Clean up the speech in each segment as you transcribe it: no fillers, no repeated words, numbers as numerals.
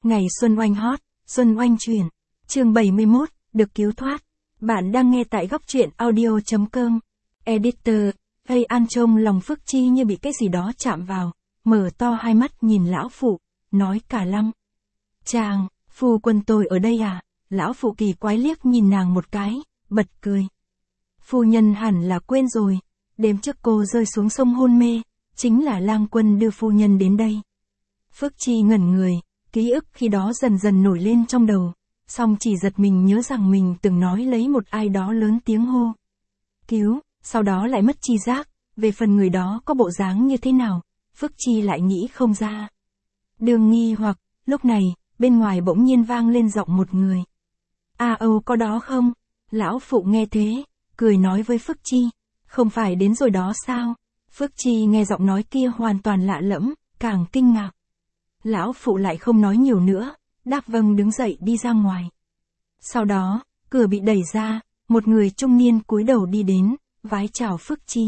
Ngày Xuân Oanh hot, Xuân Oanh truyền. Chương 71, được cứu thoát. Bạn đang nghe tại góc truyện audio.com. Editor, Hay An trông lòng Phước Chi như bị cái gì đó chạm vào, mở to hai mắt nhìn lão phụ, nói cả lăm. Chàng, phu quân tôi ở đây à? Lão phụ kỳ quái liếc nhìn nàng một cái, bật cười. Phu nhân hẳn là quên rồi, đêm trước cô rơi xuống sông hôn mê, chính là lang quân đưa phu nhân đến đây. Phước Chi ngẩn người, ký ức khi đó dần dần nổi lên trong đầu, song chỉ giật mình nhớ rằng mình từng nói lấy một ai đó lớn tiếng hô. Cứu, sau đó lại mất chi giác, về phần người đó có bộ dáng như thế nào, Phước Chi lại nghĩ không ra. Đường nghi hoặc, lúc này, bên ngoài bỗng nhiên vang lên giọng một người. A Âu có đó không? Lão phụ nghe thế, cười nói với Phước Chi, không phải đến rồi đó sao? Phước Chi nghe giọng nói kia hoàn toàn lạ lẫm, càng kinh ngạc. Lão phụ lại không nói nhiều nữa, đáp vâng đứng dậy đi ra ngoài. Sau đó, cửa bị đẩy ra, một người trung niên cúi đầu đi đến, vái chào Phước Chi.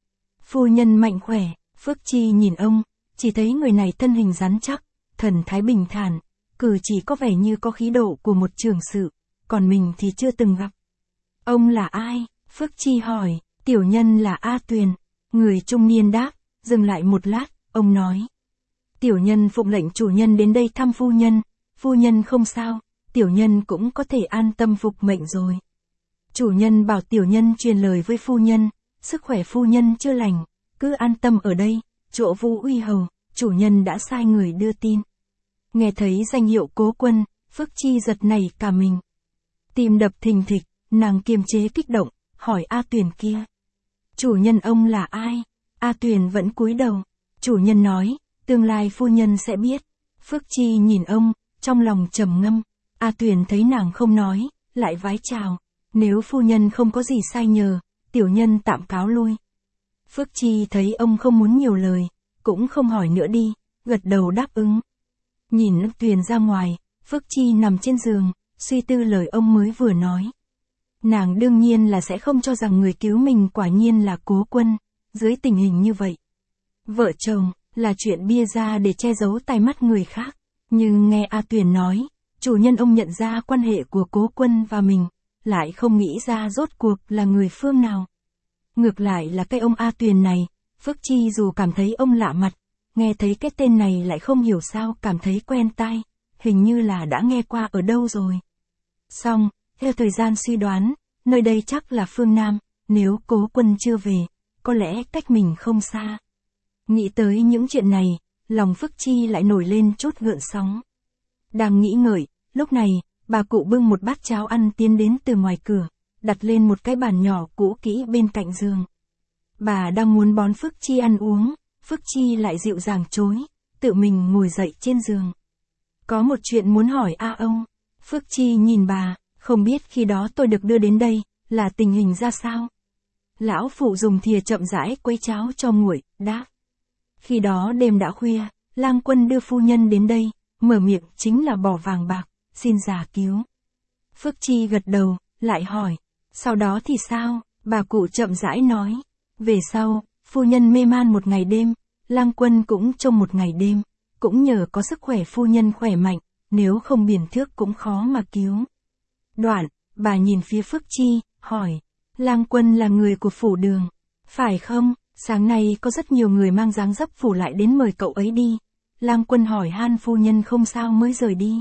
Phu nhân mạnh khỏe, Phước Chi nhìn ông, chỉ thấy người này thân hình rắn chắc, thần thái bình thản, cử chỉ có vẻ như có khí độ của một trưởng sự, còn mình thì chưa từng gặp. Ông là ai? Phước Chi hỏi. Tiểu nhân là A Tuyền. Người trung niên đáp, dừng lại một lát, ông nói. Tiểu nhân phụng lệnh chủ nhân đến đây thăm phu nhân không sao, tiểu nhân cũng có thể an tâm phục mệnh rồi. Chủ nhân bảo tiểu nhân truyền lời với phu nhân, sức khỏe phu nhân chưa lành, cứ an tâm ở đây, chỗ Vũ Uy Hầu, chủ nhân đã sai người đưa tin. Nghe thấy danh hiệu Cố Quân, Phước Chi giật nảy cả mình. Tim đập thình thịch, nàng kiềm chế kích động, hỏi A Tuyền kia. Chủ nhân ông là ai? A Tuyền vẫn cúi đầu. Chủ nhân nói, tương lai phu nhân sẽ biết. Phước Chi nhìn ông, trong lòng trầm ngâm. A Tuyền thấy nàng không nói, lại vái chào. Nếu phu nhân không có gì sai nhờ, tiểu nhân tạm cáo lui. Phước Chi thấy ông không muốn nhiều lời, cũng không hỏi nữa đi, gật đầu đáp ứng. Nhìn A Tuyền ra ngoài, Phước Chi nằm trên giường, suy tư lời ông mới vừa nói. Nàng đương nhiên là sẽ không cho rằng người cứu mình quả nhiên là Cố Quân, dưới tình hình như vậy. Vợ chồng, là chuyện bia ra để che giấu tai mắt người khác, nhưng nghe A Tuyền nói, chủ nhân ông nhận ra quan hệ của Cố Quân và mình, lại không nghĩ ra rốt cuộc là người phương nào. Ngược lại là cái ông A Tuyền này, Phước Chi dù cảm thấy ông lạ mặt, nghe thấy cái tên này lại không hiểu sao cảm thấy quen tai, hình như là đã nghe qua ở đâu rồi. Xong, theo thời gian suy đoán, nơi đây chắc là phương Nam, nếu Cố Quân chưa về, có lẽ cách mình không xa. Nghĩ tới những chuyện này, lòng Phước Chi lại nổi lên chút gợn sóng. Đang nghĩ ngợi, lúc này, bà cụ bưng một bát cháo ăn tiến đến từ ngoài cửa, đặt lên một cái bàn nhỏ cũ kỹ bên cạnh giường. Bà đang muốn bón Phước Chi ăn uống, Phước Chi lại dịu dàng chối, tự mình ngồi dậy trên giường. Có một chuyện muốn hỏi A ông. Phước Chi nhìn bà, không biết khi đó tôi được đưa đến đây, là tình hình ra sao? Lão phụ dùng thìa chậm rãi quấy cháo cho nguội, đáp. Khi đó đêm đã khuya, lang quân đưa phu nhân đến đây, mở miệng chính là bỏ vàng bạc, xin già cứu. Phước Chi gật đầu, lại hỏi, sau đó thì sao? Bà cụ chậm rãi nói, về sau, phu nhân mê man một ngày đêm, lang quân cũng trông một ngày đêm, cũng nhờ có sức khỏe phu nhân khỏe mạnh, nếu không biển thước cũng khó mà cứu. Đoạn, bà nhìn phía Phước Chi, hỏi, lang quân là người của phủ Đường, phải không? Sáng nay có rất nhiều người mang dáng dấp phủ lại đến mời cậu ấy đi. Lang quân hỏi han phu nhân không sao mới rời đi.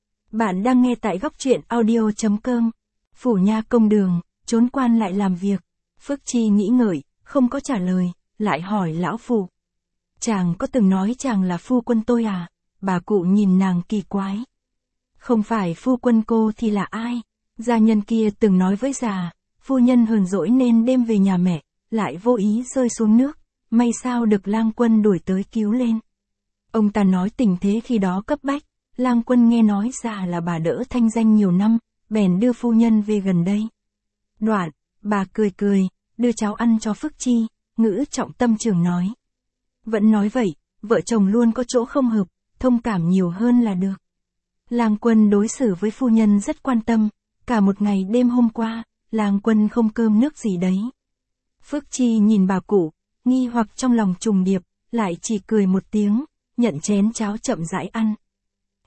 Bạn đang nghe tại góc truyện audio.com. Phủ nha công Đường, trốn quan lại làm việc. Phước Chi nghĩ ngợi, không có trả lời, lại hỏi lão phụ. Chàng có từng nói chàng là phu quân tôi à? Bà cụ nhìn nàng kỳ quái. Không phải phu quân cô thì là ai? Gia nhân kia từng nói với già, phu nhân hờn dỗi nên đêm về nhà mẹ, lại vô ý rơi xuống nước, may sao được lang quân đuổi tới cứu lên. Ông ta nói tình thế khi đó cấp bách, lang quân nghe nói già là bà đỡ thanh danh nhiều năm, bèn đưa phu nhân về gần đây. Đoạn, bà cười cười, đưa cháo ăn cho Phước Chi, ngữ trọng tâm trường nói. Vẫn nói vậy, vợ chồng luôn có chỗ không hợp, thông cảm nhiều hơn là được. Lang quân đối xử với phu nhân rất quan tâm, cả một ngày đêm hôm qua, lang quân không cơm nước gì đấy. Phước Chi nhìn bà cụ, nghi hoặc trong lòng trùng điệp, lại chỉ cười một tiếng, nhận chén cháo chậm rãi ăn.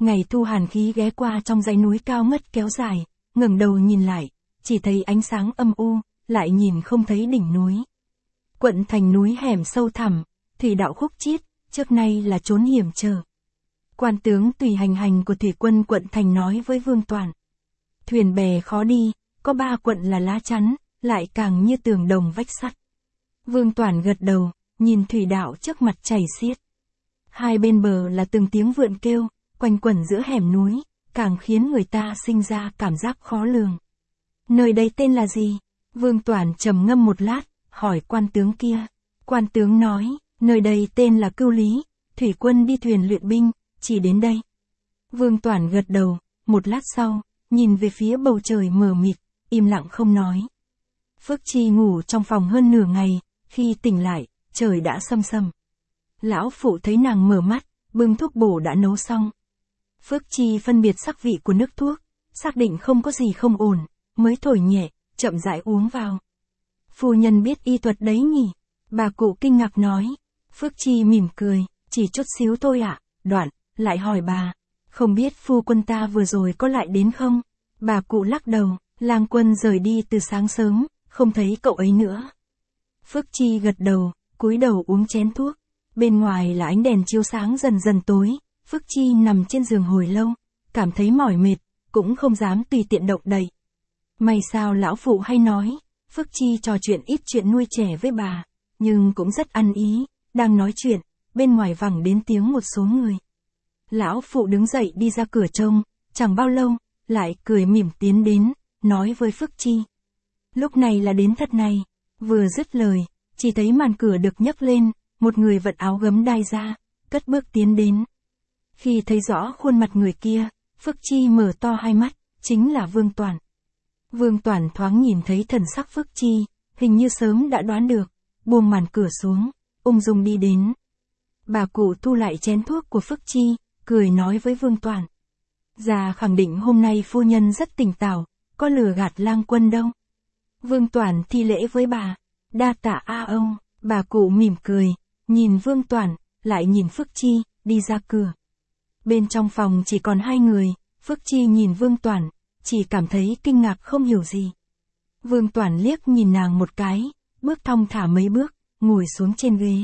Ngày thu hàn khí ghé qua trong dãy núi cao ngất kéo dài, ngẩng đầu nhìn lại, chỉ thấy ánh sáng âm u, lại nhìn không thấy đỉnh núi. Quận thành núi hẻm sâu thẳm, thủy đạo khúc chiết, trước nay là chốn hiểm trở. Quan tướng tùy hành của thủy quân quận thành nói với Vương Toản. Thuyền bè khó đi, có 3 quận là lá chắn, lại càng như tường đồng vách sắt. Vương Toản gật đầu, nhìn thủy đạo trước mặt chảy xiết. Hai bên bờ là từng tiếng vượn kêu, quanh quẩn giữa hẻm núi, càng khiến người ta sinh ra cảm giác khó lường. Nơi đây tên là gì? Vương Toản trầm ngâm một lát, hỏi quan tướng kia. Quan tướng nói, nơi đây tên là Cưu Lý, thủy quân đi thuyền luyện binh, chỉ đến đây. Vương Toản gật đầu, một lát sau, nhìn về phía bầu trời mờ mịt, im lặng không nói. Phước Chi ngủ trong phòng hơn nửa ngày, khi tỉnh lại, trời đã sâm sầm. Lão phụ thấy nàng mở mắt, bưng thuốc bổ đã nấu xong. Phước Chi phân biệt sắc vị của nước thuốc, xác định không có gì không ổn, mới thổi nhẹ, chậm rãi uống vào. Phu nhân biết y thuật đấy nhỉ? Bà cụ kinh ngạc nói. Phước Chi mỉm cười, chỉ chút xíu thôi ạ. Đoạn, lại hỏi bà, không biết phu quân ta vừa rồi có lại đến không? Bà cụ lắc đầu, Lang Quân rời đi từ sáng sớm, không thấy cậu ấy nữa. Phước Chi gật đầu, cúi đầu uống chén thuốc. Bên ngoài là ánh đèn chiếu sáng dần dần tối, Phước Chi nằm trên giường hồi lâu, cảm thấy mỏi mệt, cũng không dám tùy tiện động đậy. May sao lão phụ hay nói, Phước Chi trò chuyện ít chuyện nuôi trẻ với bà, nhưng cũng rất ăn ý, đang nói chuyện, bên ngoài vẳng đến tiếng một số người. Lão phụ đứng dậy đi ra cửa trông, chẳng bao lâu, lại cười mỉm tiến đến, nói với Phước Chi. Lúc này là đến thật này, vừa dứt lời, chỉ thấy màn cửa được nhấc lên, một người vận áo gấm đai ra, cất bước tiến đến. Khi thấy rõ khuôn mặt người kia, Phước Chi mở to hai mắt, chính là Vương Toản. Vương Toản thoáng nhìn thấy thần sắc Phước Chi, hình như sớm đã đoán được, buông màn cửa xuống, ung dung đi đến. Bà cụ thu lại chén thuốc của Phước Chi, cười nói với Vương Toản. Già khẳng định hôm nay phu nhân rất tỉnh táo, có lừa gạt Lang Quân đâu. Vương Toản thi lễ với bà, đa tạ a ông, bà cụ mỉm cười, nhìn Vương Toản, lại nhìn Phước Chi, đi ra cửa. Bên trong phòng chỉ còn hai người, Phước Chi nhìn Vương Toản, chỉ cảm thấy kinh ngạc không hiểu gì. Vương Toản liếc nhìn nàng một cái, bước thong thả mấy bước, ngồi xuống trên ghế.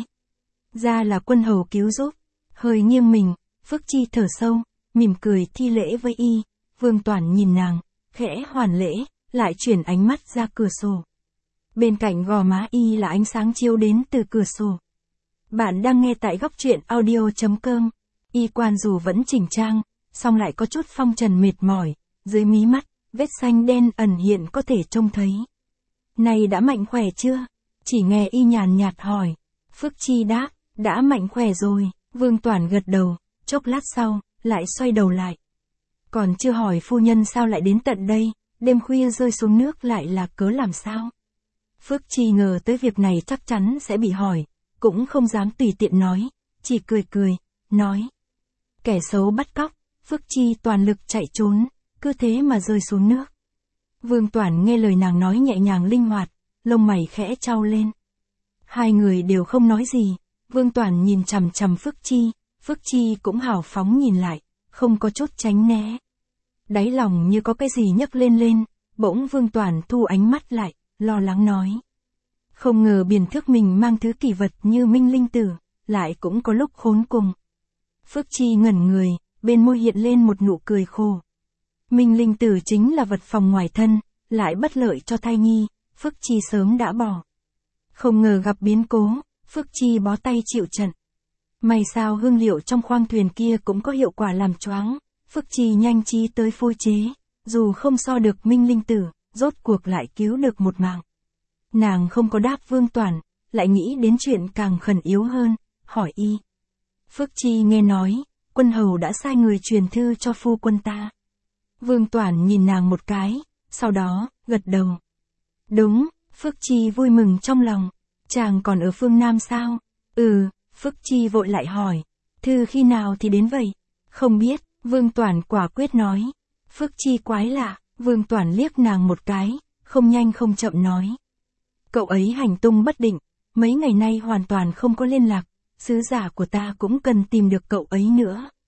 Ra là quân hầu cứu giúp, hơi nghiêng mình, Phước Chi thở sâu, mỉm cười thi lễ với y. Vương Toản nhìn nàng, khẽ hoàn lễ, lại chuyển ánh mắt ra cửa sổ. Bên cạnh gò má y là ánh sáng chiếu đến từ cửa sổ. Bạn đang nghe tại góc truyện audio.com. Y quan dù vẫn chỉnh trang, song lại có chút phong trần mệt mỏi, dưới mí mắt, vết xanh đen ẩn hiện có thể trông thấy. Này đã mạnh khỏe chưa? Chỉ nghe y nhàn nhạt hỏi. Phước Chi đáp, đã mạnh khỏe rồi. Vương Toản gật đầu, chốc lát sau, lại xoay đầu lại. Còn chưa hỏi phu nhân sao lại đến tận đây, đêm khuya rơi xuống nước lại là cớ làm sao? Phước Chi ngờ tới việc này chắc chắn sẽ bị hỏi, cũng không dám tùy tiện nói, chỉ cười cười, nói. Kẻ xấu bắt cóc, Phước Chi toàn lực chạy trốn, cứ thế mà rơi xuống nước. Vương Toản nghe lời nàng nói nhẹ nhàng linh hoạt, lông mày khẽ chau lên. Hai người đều không nói gì, Vương Toản nhìn chằm chằm Phước Chi cũng hào phóng nhìn lại, không có chút tránh né. Đáy lòng như có cái gì nhấc lên, bỗng Vương Toản thu ánh mắt lại, lo lắng nói. Không ngờ biển thước mình mang thứ kỳ vật như minh linh tử, lại cũng có lúc khốn cùng. Phước Chi ngẩn người, bên môi hiện lên một nụ cười khô. Minh linh tử chính là vật phòng ngoài thân, lại bất lợi cho thai nhi, Phước Chi sớm đã bỏ. Không ngờ gặp biến cố, Phước Chi bó tay chịu trận. May sao hương liệu trong khoang thuyền kia cũng có hiệu quả làm choáng, Phước Chi nhanh trí tới phối chế, dù không so được minh linh tử, rốt cuộc lại cứu được một mạng. Nàng không có đáp Vương Toản, lại nghĩ đến chuyện càng khẩn yếu hơn, hỏi y. Phước Chi nghe nói, quân hầu đã sai người truyền thư cho phu quân ta. Vương Toản nhìn nàng một cái, sau đó, gật đầu. Đúng, Phước Chi vui mừng trong lòng, chàng còn ở phương Nam sao? Phước Chi vội lại hỏi, thư khi nào thì đến vậy? Không biết, Vương Toản quả quyết nói. Phước Chi quái lạ, Vương Toản liếc nàng một cái, không nhanh không chậm nói. Cậu ấy hành tung bất định, mấy ngày nay hoàn toàn không có liên lạc, sứ giả của ta cũng cần tìm được cậu ấy nữa.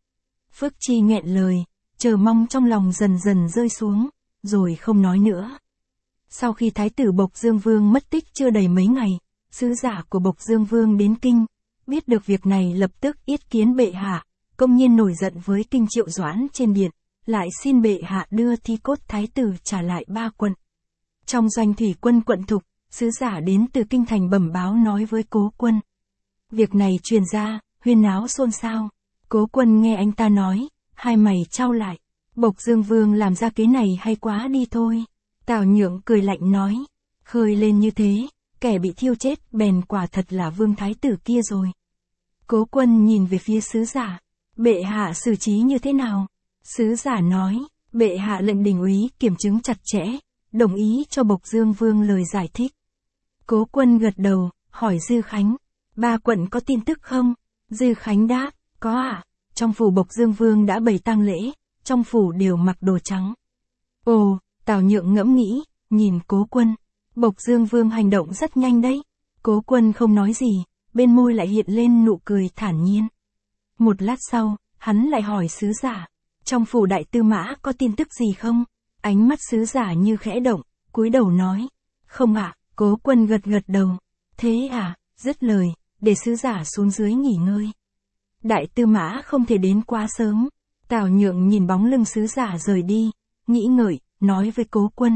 Phước Chi nghẹn lời, chờ mong trong lòng dần dần rơi xuống, rồi không nói nữa. Sau khi Thái tử Bộc Dương Vương mất tích chưa đầy mấy ngày, sứ giả của Bộc Dương Vương đến kinh, biết được việc này lập tức yết kiến bệ hạ, công nhiên nổi giận với Kinh Triệu Doãn trên điện, lại xin bệ hạ đưa thi cốt Thái tử trả lại Ba Quận. Trong doanh thủy quân quận Thục, sứ giả đến từ kinh thành bẩm báo nói với Cố Quân. Việc này truyền ra, huyên náo xôn xao. Cố Quân nghe anh ta nói, hai mày chau lại. Bộc Dương Vương làm ra kế này hay quá đi thôi. Tào Nhượng cười lạnh nói, khơi lên như thế, kẻ bị thiêu chết bèn quả thật là Vương Thái tử kia rồi. Cố Quân nhìn về phía sứ giả, bệ hạ xử trí như thế nào? Sứ giả nói, bệ hạ lệnh đình úy kiểm chứng chặt chẽ, đồng ý cho Bộc Dương Vương lời giải thích. Cố Quân gật đầu, hỏi Dư Khánh, Ba Quận có tin tức không? Dư Khánh đáp, có ạ, trong phủ Bộc Dương Vương đã bày tang lễ, trong phủ đều mặc đồ trắng. Ồ, Tào Nhượng ngẫm nghĩ, nhìn Cố Quân, Bộc Dương Vương hành động rất nhanh đấy. Cố Quân không nói gì, bên môi lại hiện lên nụ cười thản nhiên. Một lát sau, hắn lại hỏi sứ giả, trong phủ đại tư mã có tin tức gì không? Ánh mắt sứ giả như khẽ động, cúi đầu nói, không ạ. Cố Quân gật gật đầu, thế à, dứt lời, để sứ giả xuống dưới nghỉ ngơi. Đại tư mã không thể đến quá sớm. Tào Nhượng nhìn bóng lưng sứ giả rời đi, nghĩ ngợi, nói với Cố Quân.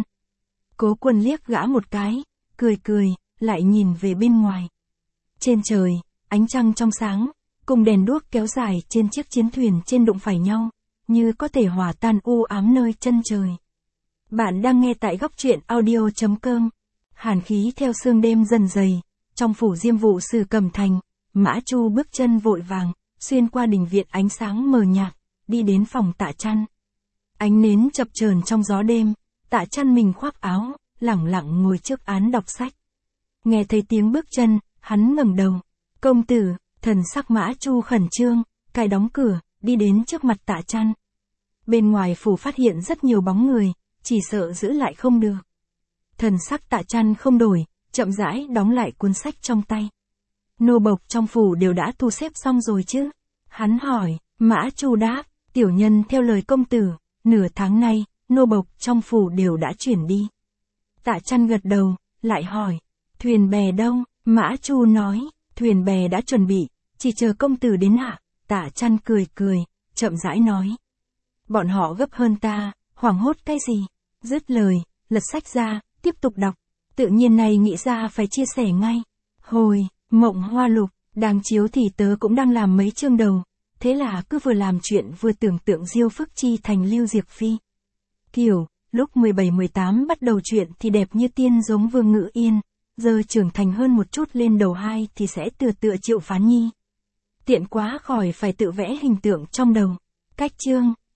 Cố Quân liếc gã một cái, cười cười, lại nhìn về bên ngoài. Trên trời, ánh trăng trong sáng, cùng đèn đuốc kéo dài trên chiếc chiến thuyền trên đụng phải nhau, như có thể hòa tan u ám nơi chân trời. Bạn đang nghe tại góc truyện audio.com. Hàn khí theo sương đêm dần dày, trong phủ Diêm Vụ Sử Cẩm Thành, Mã Chu bước chân vội vàng, xuyên qua đình viện ánh sáng mờ nhạt, đi đến phòng Tạ Chăn. Ánh nến chập chờn trong gió đêm, Tạ Chăn mình khoác áo, lẳng lặng ngồi trước án đọc sách. Nghe thấy tiếng bước chân, hắn ngẩng đầu. Công tử, thần sắc Mã Chu khẩn trương, cài đóng cửa, đi đến trước mặt Tạ Chăn. Bên ngoài phủ phát hiện rất nhiều bóng người, chỉ sợ giữ lại không được. Thần sắc Tạ Chăn không đổi, chậm rãi đóng lại cuốn sách trong tay. Nô bộc trong phủ đều đã thu xếp xong rồi chứ? Hắn hỏi. Mã Chu đáp, tiểu nhân theo lời công tử, nửa tháng nay, nô bộc trong phủ đều đã chuyển đi. Tạ Chăn gật đầu, lại hỏi, thuyền bè đâu? Mã Chu nói, thuyền bè đã chuẩn bị, chỉ chờ công tử đến hạ. Tạ Chăn cười cười, chậm rãi nói. Bọn họ gấp hơn ta, hoảng hốt cái gì? Dứt lời, lật sách ra, tiếp tục đọc. Tự nhiên này nghĩ ra phải chia sẻ ngay. Hồi, Mộng Hoa Lục, đang chiếu thì tớ cũng đang làm mấy chương đầu. Thế là cứ vừa làm chuyện vừa tưởng tượng Diêu Phước Chi thành Lưu Diệc Phi. Kiểu, lúc 17-18 bắt đầu chuyện thì đẹp như tiên giống Vương Ngữ Yên. Giờ trưởng thành hơn một chút lên đầu 2 thì sẽ tựa Triệu Phán Nhi. Tiện quá khỏi phải tự vẽ hình tượng trong đầu. Cách chương.